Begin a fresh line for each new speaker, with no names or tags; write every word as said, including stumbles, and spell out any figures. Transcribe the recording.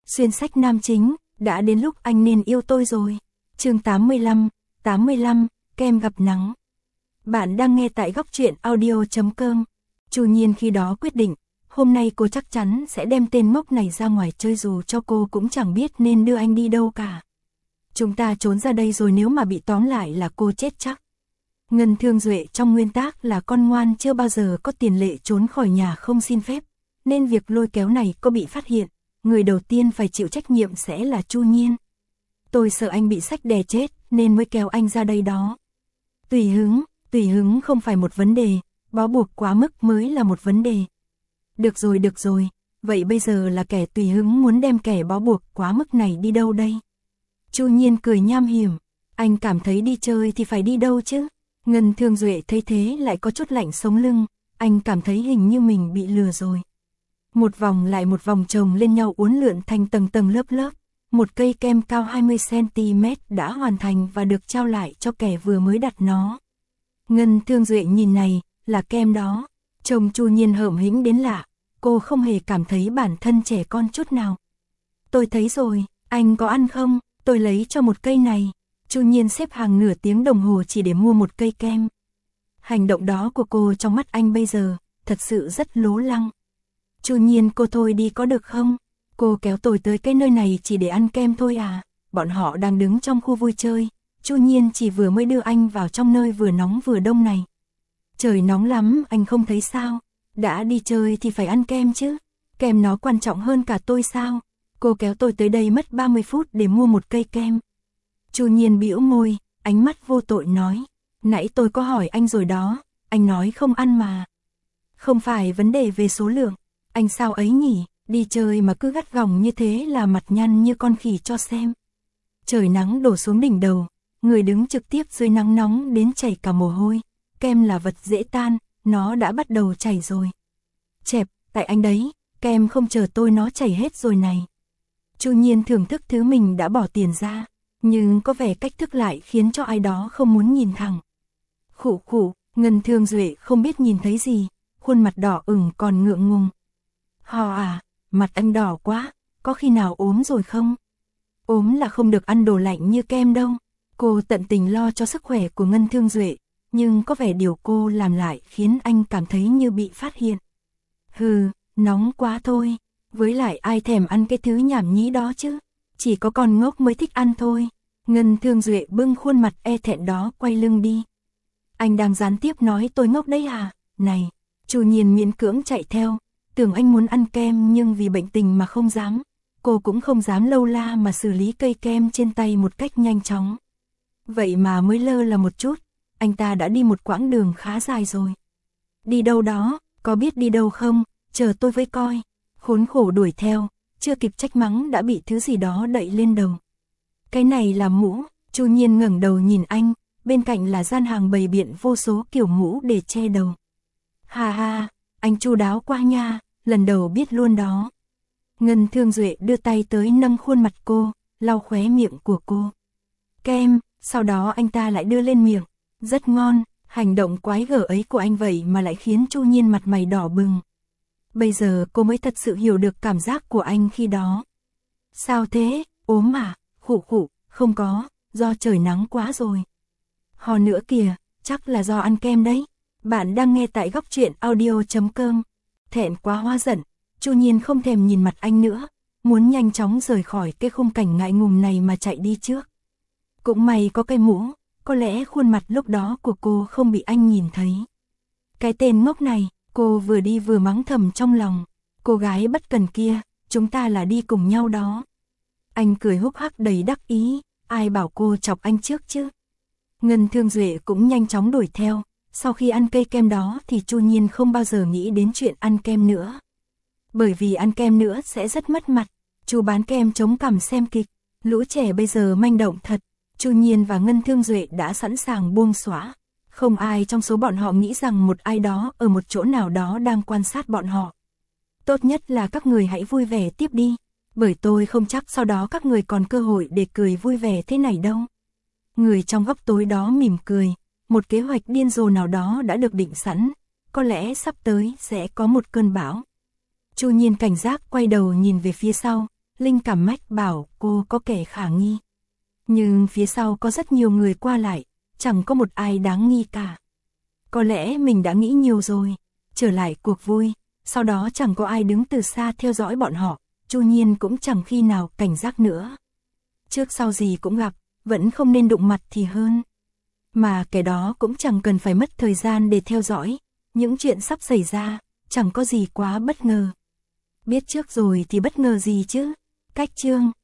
Xuyên sách nam chính, đã đến lúc anh nên yêu tôi rồi. Chương tám mươi lăm, tám mươi lăm, kem gặp nắng. Bạn đang nghe tại góc truyện audio chấm com. Chu Nhiên khi đó quyết định, hôm nay cô chắc chắn sẽ đem tên ngốc này ra ngoài chơi dù cho cô cũng chẳng biết nên đưa anh đi đâu cả. Chúng ta trốn ra đây rồi, nếu mà bị tóm lại là cô chết chắc. Ngân Thương Duệ trong nguyên tác là con ngoan, chưa bao giờ có tiền lệ trốn khỏi nhà không xin phép, nên việc lôi kéo này có bị phát hiện, người đầu tiên phải chịu trách nhiệm sẽ là Chu Nhiên. Tôi sợ anh bị sách đè chết nên mới kéo anh ra đây đó. Tùy hứng, tùy hứng không phải một vấn đề, bó buộc quá mức mới là một vấn đề. Được rồi, được rồi, vậy bây giờ là kẻ tùy hứng muốn đem kẻ bó buộc quá mức này đi đâu đây? Chu Nhiên cười nham hiểm, anh cảm thấy đi chơi thì phải đi đâu chứ? Ngân Thương Duệ thấy thế lại có chút lạnh sống lưng, anh cảm thấy hình như mình bị lừa rồi. Một vòng lại một vòng chồng lên nhau uốn lượn thành tầng tầng lớp lớp, một cây kem cao hai mươi xăng ti mét đã hoàn thành và được trao lại cho kẻ vừa mới đặt nó. Ngân Thương Duệ nhìn này, là kem đó. Chồng Chu Nhiên hởm hĩnh đến lạ, cô không hề cảm thấy bản thân trẻ con chút nào. Tôi thấy rồi, anh có ăn không? Tôi lấy cho một cây này. Chu Nhiên xếp hàng nửa tiếng đồng hồ chỉ để mua một cây kem. Hành động đó của cô trong mắt anh bây giờ, thật sự rất lố lăng. Chu Nhiên, cô thôi đi có được không? Cô kéo tôi tới cái nơi này chỉ để ăn kem thôi à? Bọn họ đang đứng trong khu vui chơi. Chu Nhiên chỉ vừa mới đưa anh vào trong nơi vừa nóng vừa đông này. Trời nóng lắm, anh không thấy sao? Đã đi chơi thì phải ăn kem chứ. Kem nó quan trọng hơn cả tôi sao? Cô kéo tôi tới đây mất ba mươi phút để mua một cây kem. Chu Nhiên bĩu môi, ánh mắt vô tội nói. Nãy tôi có hỏi anh rồi đó, anh nói không ăn mà. Không phải vấn đề về số lượng, anh sao ấy nhỉ, đi chơi mà cứ gắt gỏng như thế là mặt nhăn như con khỉ cho xem. Trời nắng đổ xuống đỉnh đầu, người đứng trực tiếp dưới nắng nóng đến chảy cả mồ hôi. Kem là vật dễ tan, nó đã bắt đầu chảy rồi. Chẹp, tại anh đấy, kem không chờ tôi nó chảy hết rồi này. Chu Nhiên thưởng thức thứ mình đã bỏ tiền ra, nhưng có vẻ cách thức lại khiến cho ai đó không muốn nhìn thẳng. Khụ khụ, Ngân Thương Duệ không biết nhìn thấy gì, khuôn mặt đỏ ửng còn ngượng ngùng. Hò à, mặt anh đỏ quá, có khi nào ốm rồi không? Ốm là không được ăn đồ lạnh như kem đâu. Cô tận tình lo cho sức khỏe của Ngân Thương Duệ, nhưng có vẻ điều cô làm lại khiến anh cảm thấy như bị phát hiện. Hừ, nóng quá thôi, với lại ai thèm ăn cái thứ nhảm nhí đó chứ, chỉ có con ngốc mới thích ăn thôi. Ngân Thương Duệ bưng khuôn mặt e thẹn đó quay lưng đi. Anh đang gián tiếp nói tôi ngốc đấy à? Này, Chu Nhiên miễn cưỡng chạy theo, tưởng anh muốn ăn kem nhưng vì bệnh tình mà không dám. Cô cũng không dám lâu la mà xử lý cây kem trên tay một cách nhanh chóng. Vậy mà mới lơ là một chút, anh ta đã đi một quãng đường khá dài rồi. Đi đâu đó, có biết đi đâu không? Chờ tôi với coi. Khốn khổ đuổi theo, chưa kịp trách mắng đã bị thứ gì đó đậy lên đầu. Cái này là mũ. Chu Nhiên ngẩng đầu nhìn anh, bên cạnh là gian hàng bày biện vô số kiểu mũ để che đầu. Hà hà, anh chu đáo quá nha, lần đầu biết luôn đó. Ngân Thương Duệ đưa tay tới nâng khuôn mặt cô, lau khóe miệng của cô. Kem, sau đó anh ta lại đưa lên miệng. Rất ngon, hành động quái gở ấy của anh vậy mà lại khiến Chu Nhiên mặt mày đỏ bừng. Bây giờ cô mới thật sự hiểu được cảm giác của anh khi đó. Sao thế, ốm à? Khụ khụ, không có, do trời nắng quá rồi. Hò nữa kìa, chắc là do ăn kem đấy. Bạn đang nghe tại góc truyện audio chấm com. Thẹn quá hóa giận, Chu Nhiên không thèm nhìn mặt anh nữa, muốn nhanh chóng rời khỏi cái khung cảnh ngại ngùng này mà chạy đi trước. Cũng may có cái mũ, có lẽ khuôn mặt lúc đó của cô không bị anh nhìn thấy. Cái tên ngốc này, cô vừa đi vừa mắng thầm trong lòng. Cô gái bất cần kia, chúng ta là đi cùng nhau đó. Anh cười húc hắc đầy đắc ý, ai bảo cô chọc anh trước chứ. Ngân Thương Duệ cũng nhanh chóng đuổi theo. Sau khi ăn cây kem đó thì Chu Nhiên không bao giờ nghĩ đến chuyện ăn kem nữa. Bởi vì ăn kem nữa sẽ rất mất mặt. Chú bán kem chống cằm xem kịch. Lũ trẻ bây giờ manh động thật. Chu Nhiên và Ngân Thương Duệ đã sẵn sàng buông xõa. Không ai trong số bọn họ nghĩ rằng một ai đó ở một chỗ nào đó đang quan sát bọn họ. Tốt nhất là các người hãy vui vẻ tiếp đi. Bởi tôi không chắc sau đó các người còn cơ hội để cười vui vẻ thế này đâu. Người trong góc tối đó mỉm cười. Một kế hoạch điên rồ nào đó đã được định sẵn. Có lẽ sắp tới sẽ có một cơn bão. Chu Nhiên cảnh giác quay đầu nhìn về phía sau. Linh cảm mách bảo cô có kẻ khả nghi. Nhưng phía sau có rất nhiều người qua lại, chẳng có một ai đáng nghi cả. Có lẽ mình đã nghĩ nhiều rồi. Trở lại cuộc vui, sau đó chẳng có ai đứng từ xa theo dõi bọn họ, Chu Nhiên cũng chẳng khi nào cảnh giác nữa. Trước sau gì cũng gặp, vẫn không nên đụng mặt thì hơn. Mà cái đó cũng chẳng cần phải mất thời gian để theo dõi, những chuyện sắp xảy ra, chẳng có gì quá bất ngờ. Biết trước rồi thì bất ngờ gì chứ. Cách chương